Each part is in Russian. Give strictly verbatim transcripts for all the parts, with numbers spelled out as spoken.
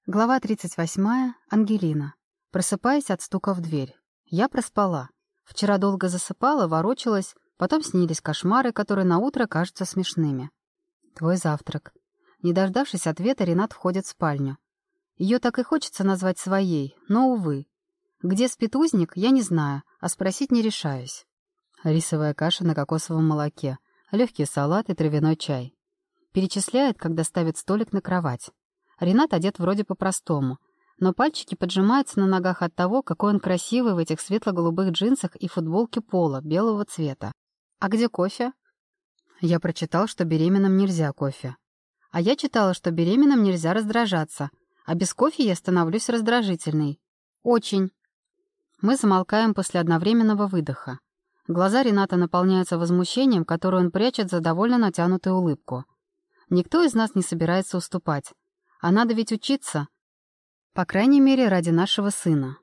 Глава тридцать восьмая. Ангелина. Просыпаясь от стука в дверь. Я проспала. Вчера долго засыпала, ворочалась, потом снились кошмары, которые наутро кажутся смешными. Твой завтрак. Не дождавшись ответа, Ренат входит в спальню. Ее так и хочется назвать своей, но, увы. Где спит узник, я не знаю, а спросить не решаюсь. Рисовая каша на кокосовом молоке, легкий салат и травяной чай. Перечисляет, когда ставит столик на кровать. Ренат одет вроде по-простому, но пальчики поджимаются на ногах от того, какой он красивый в этих светло-голубых джинсах и футболке поло белого цвета. А где кофе? Я прочитал, что беременным нельзя кофе. А я читала, что беременным нельзя раздражаться, а без кофе я становлюсь раздражительной. Очень. Мы замолкаем после одновременного выдоха. Глаза Рената наполняются возмущением, которое он прячет за довольно натянутую улыбку. Никто из нас не собирается уступать. А надо ведь учиться. По крайней мере, ради нашего сына.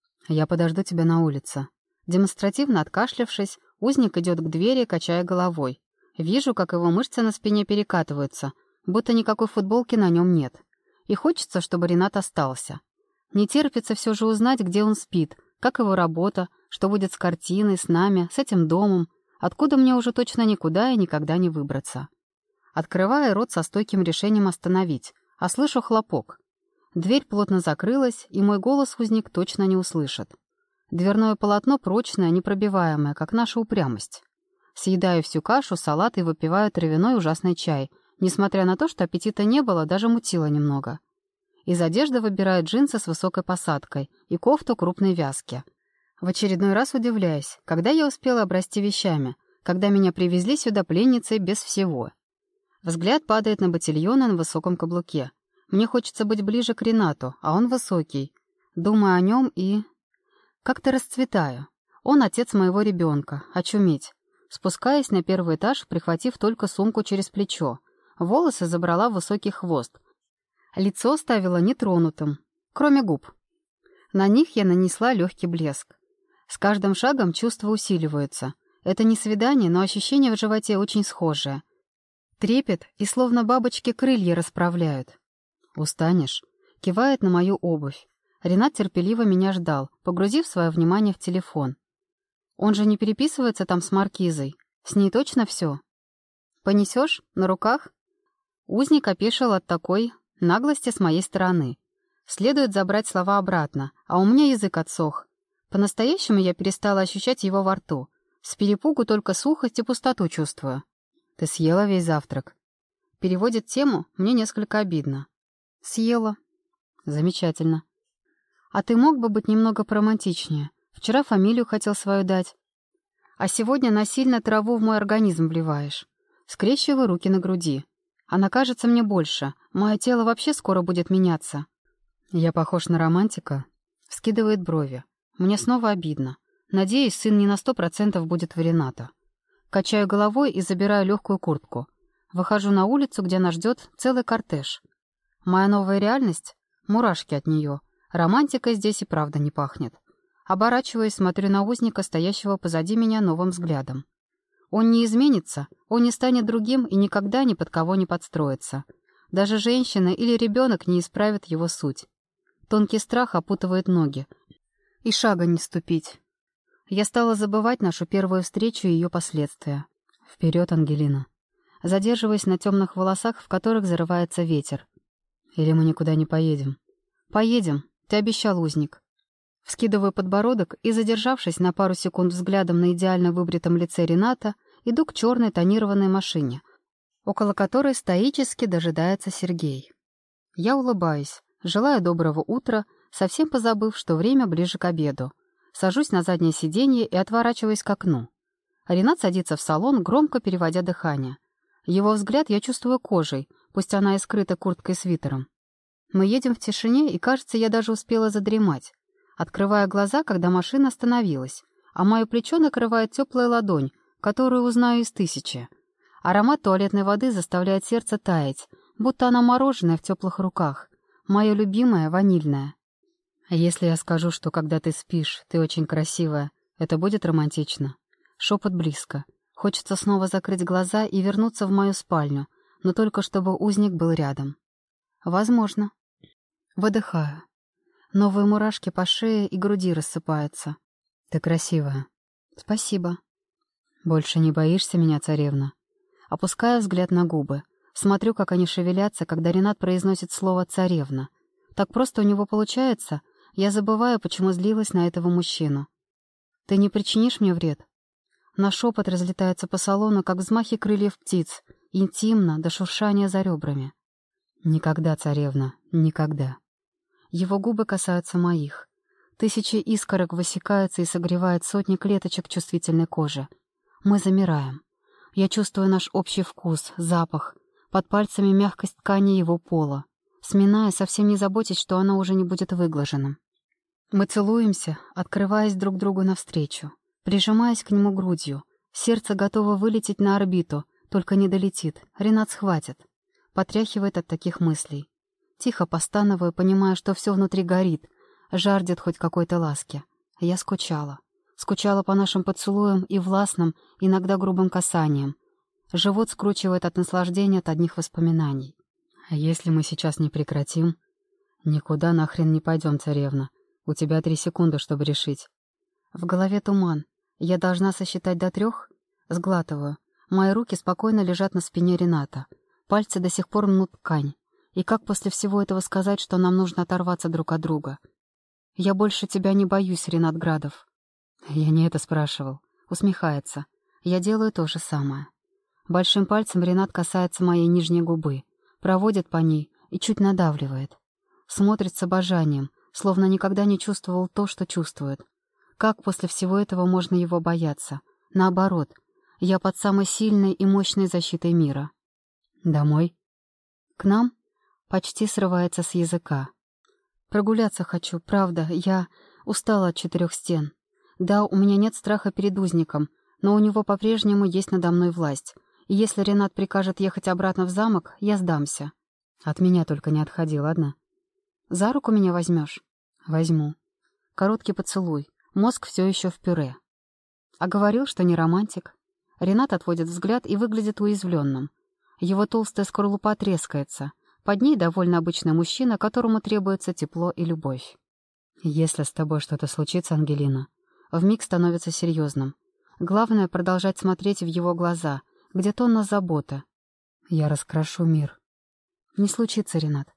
Я подожду тебя на улице. Демонстративно откашлявшись, узник идет к двери, качая головой. Вижу, как его мышцы на спине перекатываются, будто никакой футболки на нем нет. И хочется, чтобы Ренат остался. Не терпится все же узнать, где он спит, как его работа, что будет с картиной, с нами, с этим домом, откуда мне уже точно никуда и никогда не выбраться. Открывая рот со стойким решением остановить, а слышу хлопок. Дверь плотно закрылась, и мой голос узник точно не услышит. Дверное полотно прочное, непробиваемое, как наша упрямость. Съедаю всю кашу, салат и выпиваю травяной ужасный чай, несмотря на то, что аппетита не было, даже мутило немного. Из одежды выбираю джинсы с высокой посадкой и кофту крупной вязки. В очередной раз удивляюсь, когда я успела обрасти вещами, когда меня привезли сюда пленницей без всего. Взгляд падает на ботильоны на высоком каблуке. Мне хочется быть ближе к Ренату, а он высокий. Думаю о нем и... Как-то расцветаю. Он отец моего ребенка. Очуметь. Спускаясь на первый этаж, прихватив только сумку через плечо. Волосы забрала в высокий хвост. Лицо оставила нетронутым, кроме губ. На них я нанесла легкий блеск. С каждым шагом чувства усиливаются. Это не свидание, но ощущение в животе очень схожее. Трепет, и словно бабочки крылья расправляют. «Устанешь?» — кивает на мою обувь. Ренат терпеливо меня ждал, погрузив свое внимание в телефон. Он же не переписывается там с Маркизой. С ней точно все? Понесешь? На руках? Узник опешил от такой наглости с моей стороны. Следует забрать слова обратно, а у меня язык отсох. По-настоящему я перестала ощущать его во рту. С перепугу только сухость и пустоту чувствую. «Ты съела весь завтрак?» Переводит тему, мне несколько обидно. «Съела». «Замечательно. А ты мог бы быть немного поромантичнее? Вчера фамилию хотел свою дать. А сегодня насильно траву в мой организм вливаешь. Скрещиваю руки на груди. Она кажется мне больше. Мое тело вообще скоро будет меняться». «Я похож на романтика?» Вскидывает брови. Мне снова обидно. Надеюсь, сын не на сто процентов будет в Рената. Качаю головой и забираю легкую куртку. Выхожу на улицу, где нас ждет целый кортеж. Моя новая реальность — мурашки от нее. Романтикой здесь и правда не пахнет. Оборачиваясь, смотрю на узника, стоящего позади меня новым взглядом. Он не изменится, он не станет другим и никогда ни под кого не подстроится. Даже женщина или ребенок не исправит его суть. Тонкий страх опутывает ноги. И шага не ступить. Я стала забывать нашу первую встречу и ее последствия. Вперед, Ангелина. Задерживаясь на темных волосах, в которых зарывается ветер. Или мы никуда не поедем? Поедем, ты обещал, узник. Вскидываю подбородок и, задержавшись на пару секунд взглядом на идеально выбритом лице Рената, иду к черной тонированной машине, около которой стоически дожидается Сергей. Я улыбаюсь, желаю доброго утра, совсем позабыв, что время ближе к обеду. Сажусь на заднее сиденье и отворачиваюсь к окну. Ренат садится в салон, громко переводя дыхание. Его взгляд я чувствую кожей, пусть она и скрыта курткой и свитером. Мы едем в тишине, и, кажется, я даже успела задремать. Открывая глаза, когда машина остановилась, а мое плечо накрывает теплая ладонь, которую узнаю из тысячи. Аромат туалетной воды заставляет сердце таять, будто она мороженое в теплых руках. Мое любимое, ванильное. «Если я скажу, что когда ты спишь, ты очень красивая, это будет романтично?» Шепот близко. Хочется снова закрыть глаза и вернуться в мою спальню, но только чтобы узник был рядом. Возможно. Выдыхаю. Новые мурашки по шее и груди рассыпаются. Ты красивая. Спасибо. Больше не боишься меня, царевна? Опускаю взгляд на губы. Смотрю, как они шевелятся, когда Ренат произносит слово «царевна». Так просто у него получается, я забываю, почему злилась на этого мужчину. Ты не причинишь мне вред? Наш шепот разлетается по салону, как взмахи крыльев птиц, интимно, до шуршания за ребрами. Никогда, царевна, никогда. Его губы касаются моих. Тысячи искорок высекаются и согревают сотни клеточек чувствительной кожи. Мы замираем. Я чувствую наш общий вкус, запах, под пальцами мягкость ткани его пола, сминая, совсем не заботясь, что она уже не будет выглаженным. Мы целуемся, открываясь друг другу навстречу, прижимаясь к нему грудью. Сердце готово вылететь на орбиту, только не долетит. Ренат схватит. Потряхивает от таких мыслей. Тихо постановую, понимая, что все внутри горит, жаждет хоть какой-то ласки. Я скучала. Скучала по нашим поцелуям и властным, иногда грубым касаниям. Живот скручивает от наслаждения от одних воспоминаний. А если мы сейчас не прекратим? Никуда нахрен не пойдем, царевна. У тебя три секунды, чтобы решить. В голове туман. Я должна сосчитать до трех? Сглатываю. Мои руки спокойно лежат на спине Рената. Пальцы до сих пор мнут ткань. И как после всего этого сказать, что нам нужно оторваться друг от друга? Я больше тебя не боюсь, Ренат Градов. Я не это спрашивал. Усмехается. Я делаю то же самое. Большим пальцем Ренат касается моей нижней губы, проводит по ней и чуть надавливает. Смотрит с обожанием, словно никогда не чувствовал то, что чувствует. Как после всего этого можно его бояться? Наоборот, я под самой сильной и мощной защитой мира. Домой? К нам? Почти срывается с языка. Прогуляться хочу, правда, я устала от четырех стен. Да, у меня нет страха перед узником, но у него по-прежнему есть надо мной власть. И если Ренат прикажет ехать обратно в замок, я сдамся. От меня только не отходи, ладно? За руку меня возьмешь? Возьму. Короткий поцелуй. Мозг все еще в пюре. А говорил, что не романтик. Ренат отводит взгляд и выглядит уязвленным. Его толстая скорлупа трескается. Под ней довольно обычный мужчина, которому требуется тепло и любовь. Если с тобой что-то случится, Ангелина, вмиг становится серьезным. Главное — продолжать смотреть в его глаза, где тонна заботы. Я раскрошу мир. Не случится, Ренат.